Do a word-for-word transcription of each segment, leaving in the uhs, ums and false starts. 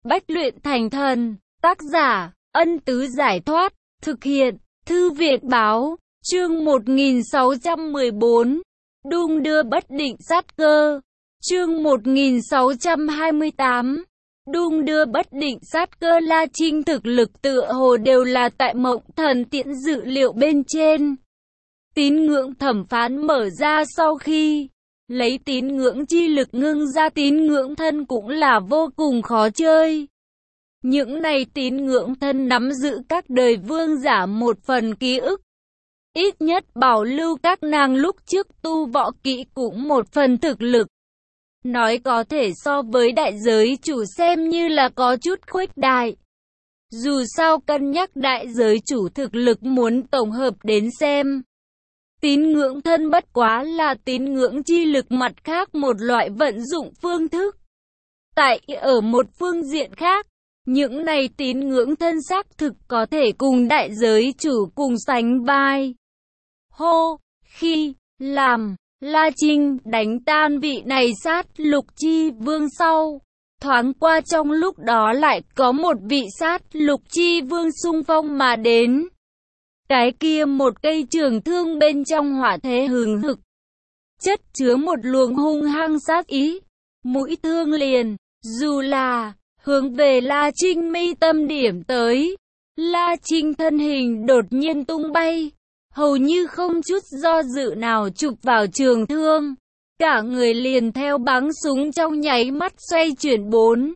Bách luyện thành thần. Tác giả, Ân Tứ Giải Thoát. Thực hiện, Thư Viện Báo. Chương một nghìn sáu trăm mười bốn. Đung đưa bất định sát cơ. Chương một nghìn sáu trăm hai mươi tám. Đung đưa bất định sát cơ. La Trinh thực lực tựa hồ đều là tại Mộng Thần Tiễn dự liệu bên trên. Tín ngưỡng thẩm phán mở ra sau khi lấy tín ngưỡng chi lực ngưng ra tín ngưỡng thân cũng là vô cùng khó chơi. Những này tín ngưỡng thân nắm giữ các đời vương giả một phần ký ức. Ít nhất bảo lưu các nàng lúc trước tu võ kỹ cũng một phần thực lực. Nói có thể so với đại giới chủ xem như là có chút khuếch đại. Dù sao cân nhắc đại giới chủ thực lực muốn tổng hợp đến xem. Tín ngưỡng thân bất quá là tín ngưỡng chi lực mặt khác một loại vận dụng phương thức. Tại ở một phương diện khác, những này tín ngưỡng thân xác thực có thể cùng đại giới chủ cùng sánh vai. Hô, khi, làm, La Trinh đánh tan vị này sát lục chi vương sau. Thoáng qua trong lúc đó lại có một vị sát lục chi vương xung phong mà đến. Cái kia một cây trường thương bên trong hỏa thế hừng hực. Chất chứa một luồng hung hăng sát ý. Mũi thương liền, dù là hướng về La Trinh mi tâm điểm tới. La Trinh thân hình đột nhiên tung bay. Hầu như không chút do dự nào chụp vào trường thương. Cả người liền theo bắn súng trong nháy mắt xoay chuyển bốn.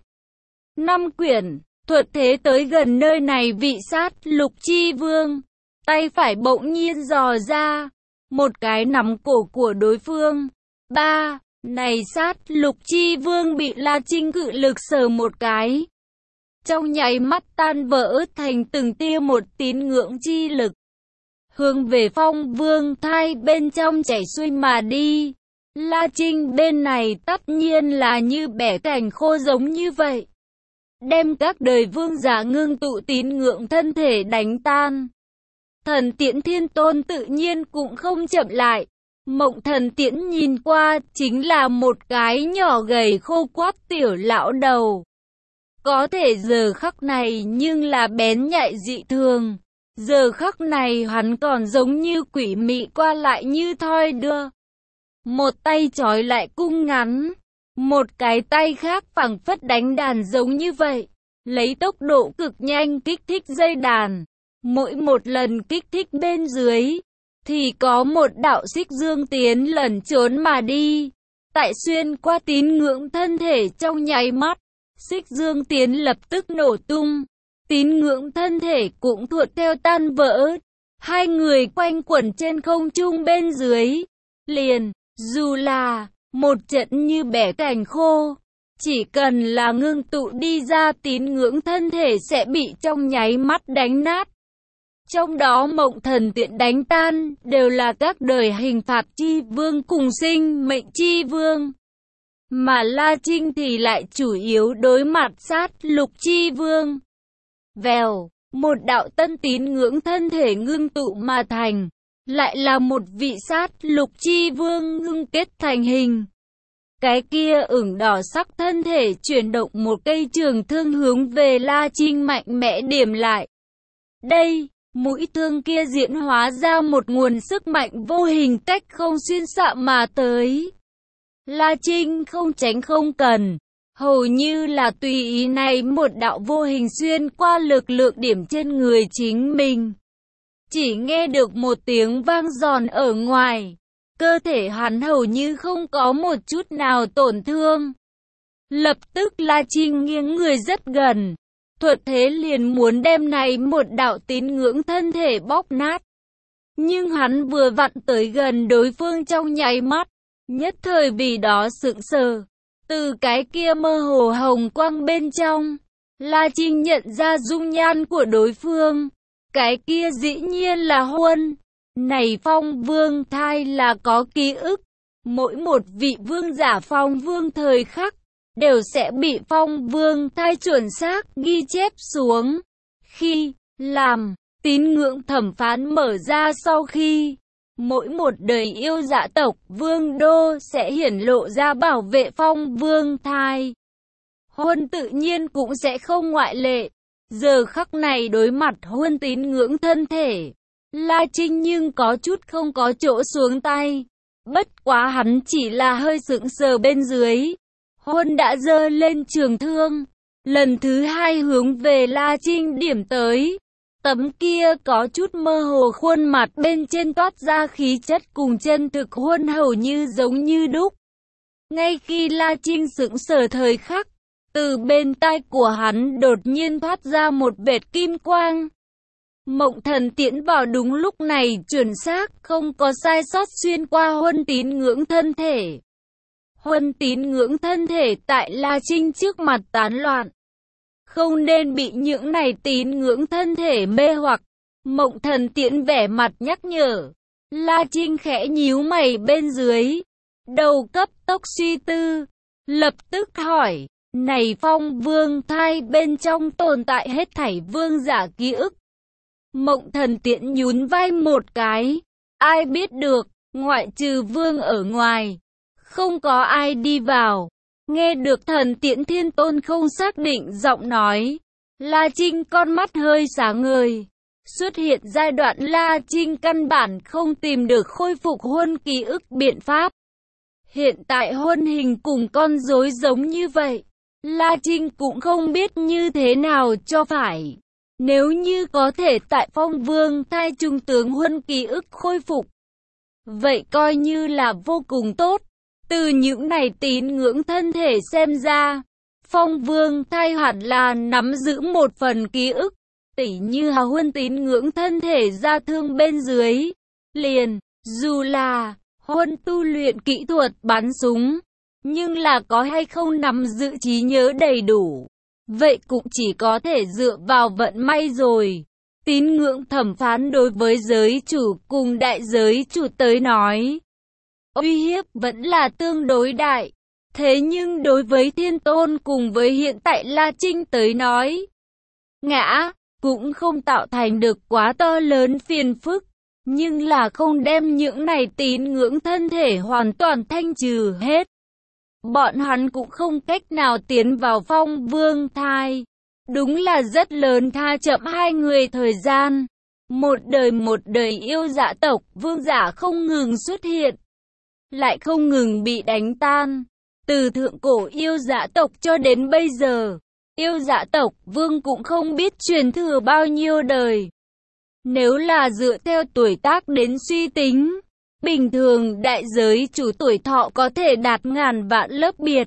Năm quyển, thuật thế tới gần nơi này vị sát lục chi vương. Tay phải bỗng nhiên dò ra. Một cái nắm cổ của đối phương. Ba, này sát lục chi vương bị La Trinh cự lực sờ một cái. Trong nháy mắt tan vỡ thành từng tia một tín ngưỡng chi lực. Hướng về phong vương thai bên trong chảy xuôi mà đi. La Trinh bên này tất nhiên là như bẻ cành khô giống như vậy. Đem các đời vương giả ngưng tụ tín ngưỡng thân thể đánh tan. Thần Tiễn Thiên Tôn tự nhiên cũng không chậm lại. Mộng Thần Tiễn nhìn qua chính là một cái nhỏ gầy khô quắt tiểu lão đầu. Có thể giờ khắc này nhưng là bén nhạy dị thường. Giờ khắc này hắn còn giống như quỷ mị qua lại như thoi đưa. Một tay trói lại cung ngắn. Một cái tay khác phảng phất đánh đàn giống như vậy. Lấy tốc độ cực nhanh kích thích dây đàn. Mỗi một lần kích thích bên dưới, thì có một đạo xích dương tiến lẩn trốn mà đi. Tại xuyên qua tín ngưỡng thân thể trong nháy mắt, xích dương tiến lập tức nổ tung. Tín ngưỡng thân thể cũng thuận theo tan vỡ. Hai người quanh quẩn trên không trung bên dưới. Liền, dù là một trận như bẻ cành khô. Chỉ cần là ngưng tụ đi ra tín ngưỡng thân thể sẽ bị trong nháy mắt đánh nát. Trong đó Mộng Thần Tiễn đánh tan đều là các đời hình phạt chi vương cùng sinh mệnh chi vương. Mà La Trinh thì lại chủ yếu đối mặt sát lục chi vương. Vèo, một đạo tân tín ngưỡng thân thể ngưng tụ mà thành. Lại là một vị sát lục chi vương ngưng kết thành hình. Cái kia ửng đỏ sắc thân thể chuyển động một cây trường thương hướng về La Trinh mạnh mẽ điểm lại. Đây, mũi thương kia diễn hóa ra một nguồn sức mạnh vô hình cách không xuyên xạ mà tới. La Trinh không tránh không cần. Hầu như là tùy ý này một đạo vô hình xuyên qua lực lượng điểm trên người chính mình. Chỉ nghe được một tiếng vang giòn ở ngoài. Cơ thể hắn hầu như không có một chút nào tổn thương. Lập tức La Trinh nghiêng người rất gần. Thuật thế liền muốn đem này một đạo tín ngưỡng thân thể bóp nát. Nhưng hắn vừa vặn tới gần đối phương trong nháy mắt. Nhất thời vì đó sững sờ. Từ cái kia mơ hồ hồng quang bên trong, La Trinh nhận ra dung nhan của đối phương. Cái kia dĩ nhiên là Huân. Này phong vương thai là có ký ức. Mỗi một vị vương giả phong vương thời khắc đều sẽ bị phong vương thai chuẩn xác ghi chép xuống. Khi làm tín ngưỡng thẩm phán mở ra sau khi mỗi một đời yêu dạ tộc vương đô sẽ hiển lộ ra bảo vệ phong vương thai. Huân tự nhiên cũng sẽ không ngoại lệ. Giờ khắc này đối mặt Huân tín ngưỡng thân thể, La Trinh nhưng có chút không có chỗ xuống tay. Bất quá hắn chỉ là hơi sững sờ bên dưới. Huân đã giơ lên trường thương, lần thứ hai hướng về La Trinh điểm tới. Tấm kia có chút mơ hồ khuôn mặt bên trên toát ra khí chất cùng chân thực Huân hầu như giống như đúc. Ngay khi La Trinh sững sờ thời khắc, từ bên tai của hắn đột nhiên thoát ra một vệt kim quang. Mộng thần tiễn vào đúng lúc này chuẩn xác, không có sai sót xuyên qua Huân tín ngưỡng thân thể. Huân tín ngưỡng thân thể tại La Trinh trước mặt tán loạn. Không nên bị những này tín ngưỡng thân thể mê hoặc. Mộng thần tiễn vẻ mặt nhắc nhở. La Trinh khẽ nhíu mày bên dưới. Đầu cấp tốc suy tư. Lập tức hỏi. Này Phong Vương thai bên trong tồn tại hết thảy vương giả ký ức. Mộng thần tiễn nhún vai một cái. Ai biết được, ngoại trừ vương ở ngoài. Không có ai đi vào. Nghe được thần tiễn thiên tôn không xác định giọng nói. La Trinh con mắt hơi sáng ngời. Xuất hiện giai đoạn La Trinh căn bản không tìm được khôi phục Huân ký ức biện pháp. Hiện tại Huân hình cùng con rối giống như vậy. La Trinh cũng không biết như thế nào cho phải. Nếu như có thể tại Phong Vương thai trung tướng Huân ký ức khôi phục, vậy coi như là vô cùng tốt. Từ những này tín ngưỡng thân thể xem ra, Phong Vương thai hẳn là nắm giữ một phần ký ức, tỉ như Hà Huân tín ngưỡng thân thể ra thương bên dưới. Liền, dù là Huân tu luyện kỹ thuật bắn súng, nhưng là có hay không nắm giữ trí nhớ đầy đủ, vậy cũng chỉ có thể dựa vào vận may rồi. Tín ngưỡng thẩm phán đối với giới chủ cùng đại giới chủ tới nói, uy hiếp vẫn là tương đối đại. Thế nhưng đối với thiên tôn cùng với hiện tại La Trinh tới nói, ngã cũng không tạo thành được quá to lớn phiền phức. Nhưng là không đem những này tín ngưỡng thân thể hoàn toàn thanh trừ hết. Bọn hắn cũng không cách nào tiến vào Phong Vương thai. Đúng là rất lớn tha chậm hai người thời gian. Một đời một đời yêu dạ tộc vương giả không ngừng xuất hiện, lại không ngừng bị đánh tan. Từ thượng cổ yêu dạ tộc cho đến bây giờ, yêu dạ tộc vương cũng không biết truyền thừa bao nhiêu đời. Nếu là dựa theo tuổi tác đến suy tính, bình thường đại giới chủ tuổi thọ có thể đạt ngàn vạn lớp biệt.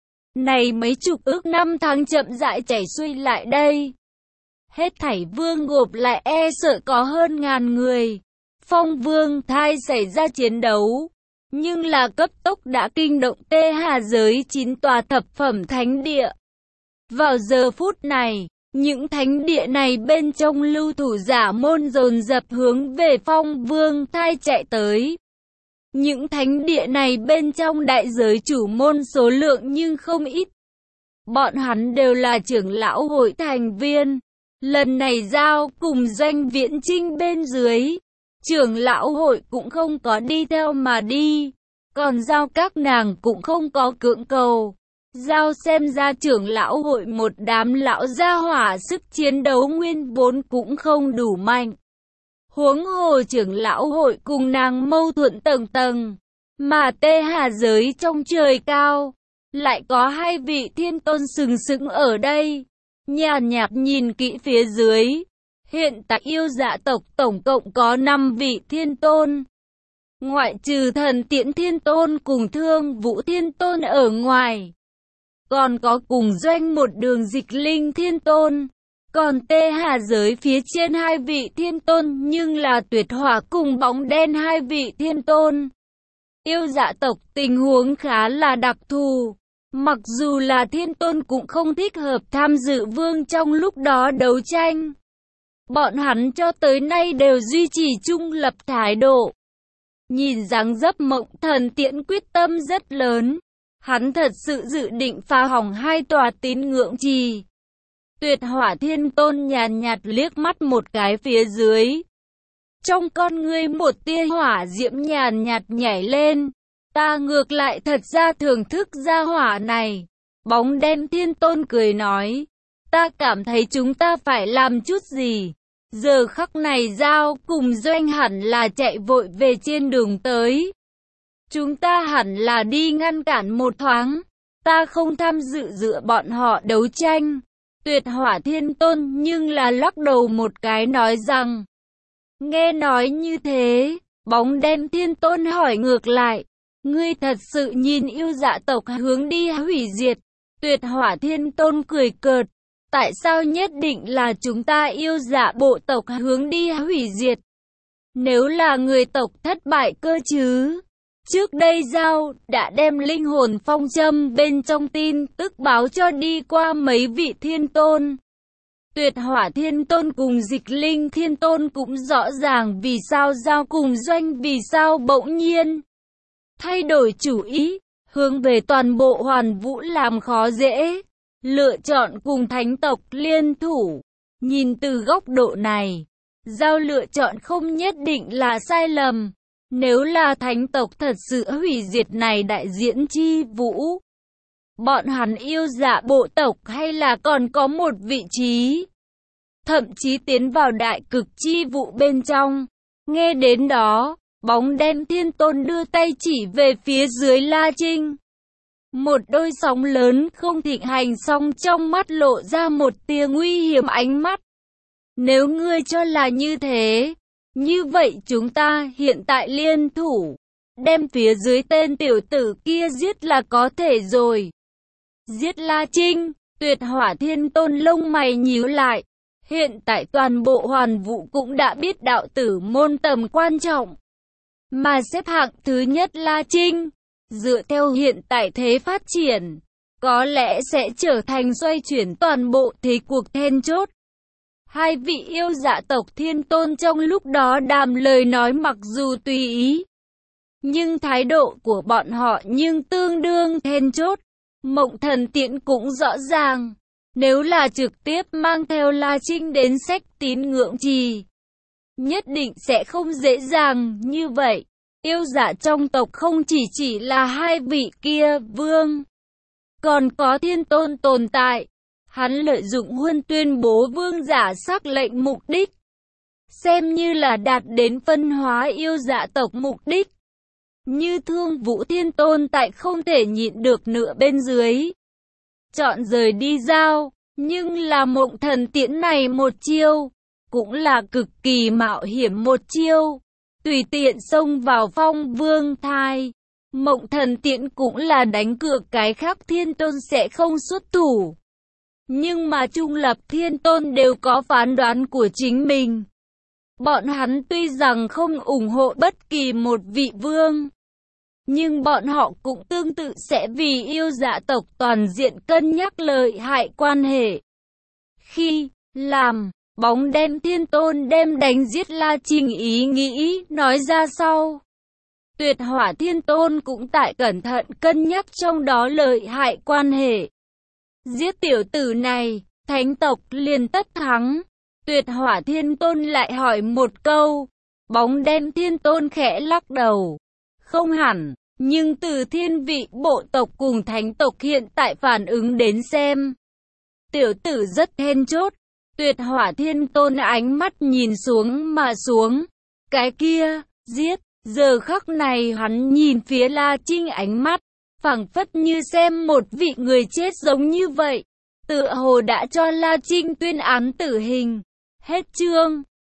Này mấy chục ước năm tháng chậm rãi chảy xuôi lại đây. Hết thảy vương gộp lại e sợ có hơn ngàn người. Phong Vương thai xảy ra chiến đấu, nhưng là cấp tốc đã kinh động Tê Hà giới chín tòa thập phẩm thánh địa. Vào giờ phút này, những thánh địa này bên trong lưu thủ giả môn dồn dập hướng về Phong Vương thai chạy tới. Những thánh địa này bên trong đại giới chủ môn số lượng nhưng không ít. Bọn hắn đều là trưởng lão hội thành viên. Lần này giao cùng Doanh Viễn Trinh bên dưới, trưởng lão hội cũng không có đi theo mà đi. Còn giao các nàng cũng không có cưỡng cầu. Giao xem ra trưởng lão hội một đám lão gia hỏa sức chiến đấu nguyên vốn cũng không đủ mạnh. Huống hồ trưởng lão hội cùng nàng mâu thuẫn tầng tầng, mà Tê Hà giới trong trời cao, lại có hai vị thiên tôn sừng sững ở đây. Nhàn nhạt nhìn kỹ phía dưới, hiện tại yêu dạ tộc tổng cộng có năm vị thiên tôn. Ngoại trừ thần tiễn thiên tôn cùng thương vũ thiên tôn ở ngoài, còn có cùng doanh một đường dịch linh thiên tôn. Còn Tê Hà giới phía trên hai vị thiên tôn nhưng là tuyệt hỏa cùng bóng đen hai vị thiên tôn. Yêu dạ tộc tình huống khá là đặc thù. Mặc dù là thiên tôn cũng không thích hợp tham dự vương trong lúc đó đấu tranh. Bọn hắn cho tới nay đều duy trì trung lập thái độ. Nhìn dáng dấp Mộng Thần Tiễn quyết tâm rất lớn. Hắn thật sự dự định phá hỏng hai tòa tín ngưỡng trì. Tuyệt hỏa thiên tôn nhàn nhạt liếc mắt một cái phía dưới. Trong con ngươi một tia hỏa diễm nhàn nhạt nhảy lên. Ta ngược lại thật ra thưởng thức gia hỏa này. Bóng đen Thiên Tôn cười nói, ta cảm thấy chúng ta phải làm chút gì. Giờ khắc này Giao cùng Doanh hẳn là chạy vội về trên đường tới. Chúng ta hẳn là đi ngăn cản một thoáng. Ta không tham dự giữa bọn họ đấu tranh. Tuyệt Hỏa Thiên Tôn nhưng là lắc đầu một cái nói rằng. Nghe nói như thế, bóng đen Thiên Tôn hỏi ngược lại. Ngươi thật sự nhìn yêu dạ tộc hướng đi hủy diệt. Tuyệt Hỏa Thiên Tôn cười cợt. Tại sao nhất định là chúng ta yêu dạ bộ tộc hướng đi hủy diệt? Nếu là người tộc thất bại cơ chứ? Trước đây Giao đã đem linh hồn phong châm bên trong tin tức báo cho đi qua mấy vị thiên tôn. Tuyệt Hỏa Thiên Tôn cùng Dịch Linh Thiên Tôn cũng rõ ràng vì sao Giao cùng Doanh vì sao bỗng nhiên thay đổi chủ ý, hướng về toàn bộ Hoàn Vũ làm khó dễ, lựa chọn cùng thánh tộc liên thủ. Nhìn từ góc độ này, Giao lựa chọn không nhất định là sai lầm. Nếu là thánh tộc thật sự hủy diệt này đại diễn chi vũ, bọn hắn yêu dạ bộ tộc hay là còn có một vị trí, thậm chí tiến vào đại cực chi vụ bên trong. Nghe đến đó, bóng đen Thiên Tôn đưa tay chỉ về phía dưới La Trinh. Một đôi sóng lớn không thịnh hành song trong mắt lộ ra một tia nguy hiểm ánh mắt. Nếu ngươi cho là như thế, như vậy chúng ta hiện tại liên thủ, đem phía dưới tên tiểu tử kia giết là có thể rồi. Giết La Trinh, Tuyệt Hỏa Thiên Tôn lông mày nhíu lại. Hiện tại toàn bộ Hoàn Vũ cũng đã biết đạo tử môn tầm quan trọng. Mà xếp hạng thứ nhất La Trinh, dựa theo hiện tại thế phát triển, có lẽ sẽ trở thành xoay chuyển toàn bộ thế cuộc then chốt. Hai vị yêu dạ tộc Thiên Tôn trong lúc đó đàm lời nói mặc dù tùy ý, nhưng thái độ của bọn họ nhưng tương đương then chốt. Mộng Thần Tiễn cũng rõ ràng, nếu là trực tiếp mang theo La Trinh đến Sách Tín Ngưỡng Trì, nhất định sẽ không dễ dàng như vậy. Yêu dạ trong tộc không chỉ chỉ là hai vị kia vương, còn có Thiên Tôn tồn tại. Hắn lợi dụng huân tuyên bố vương giả sắc lệnh mục đích, xem như là đạt đến phân hóa yêu dạ tộc mục đích. Như Thương Vũ Thiên Tôn tại không thể nhịn được nữa bên dưới, chọn rời đi Giao, nhưng là Mộng Thần Tiễn này một chiêu, cũng là cực kỳ mạo hiểm một chiêu, tùy tiện xông vào Phong Vương thai. Mộng Thần Tiễn cũng là đánh cược cái khác Thiên Tôn sẽ không xuất thủ. Nhưng mà trung lập Thiên Tôn đều có phán đoán của chính mình. Bọn hắn tuy rằng không ủng hộ bất kỳ một vị vương, nhưng bọn họ cũng tương tự sẽ vì yêu dạ tộc toàn diện cân nhắc lợi hại quan hệ. Khi làm, bóng đen Thiên Tôn đem đánh giết La Trinh ý nghĩ nói ra sau. Tuyệt Hỏa Thiên Tôn cũng tại cẩn thận cân nhắc trong đó lợi hại quan hệ. Giết tiểu tử này, thánh tộc liền tất thắng. Tuyệt Hỏa Thiên Tôn lại hỏi một câu. Bóng đen Thiên Tôn khẽ lắc đầu. Không hẳn, nhưng từ thiên vị bộ tộc cùng thánh tộc hiện tại phản ứng đến xem, tiểu tử rất then chốt. Tuyệt Hỏa Thiên Tôn ánh mắt nhìn xuống mà xuống. Cái kia, giết. Giờ khắc này hắn nhìn phía La Trinh ánh mắt phảng phất như xem một vị người chết giống như vậy. Tựa hồ đã cho La Trinh tuyên án tử hình. Hết chương.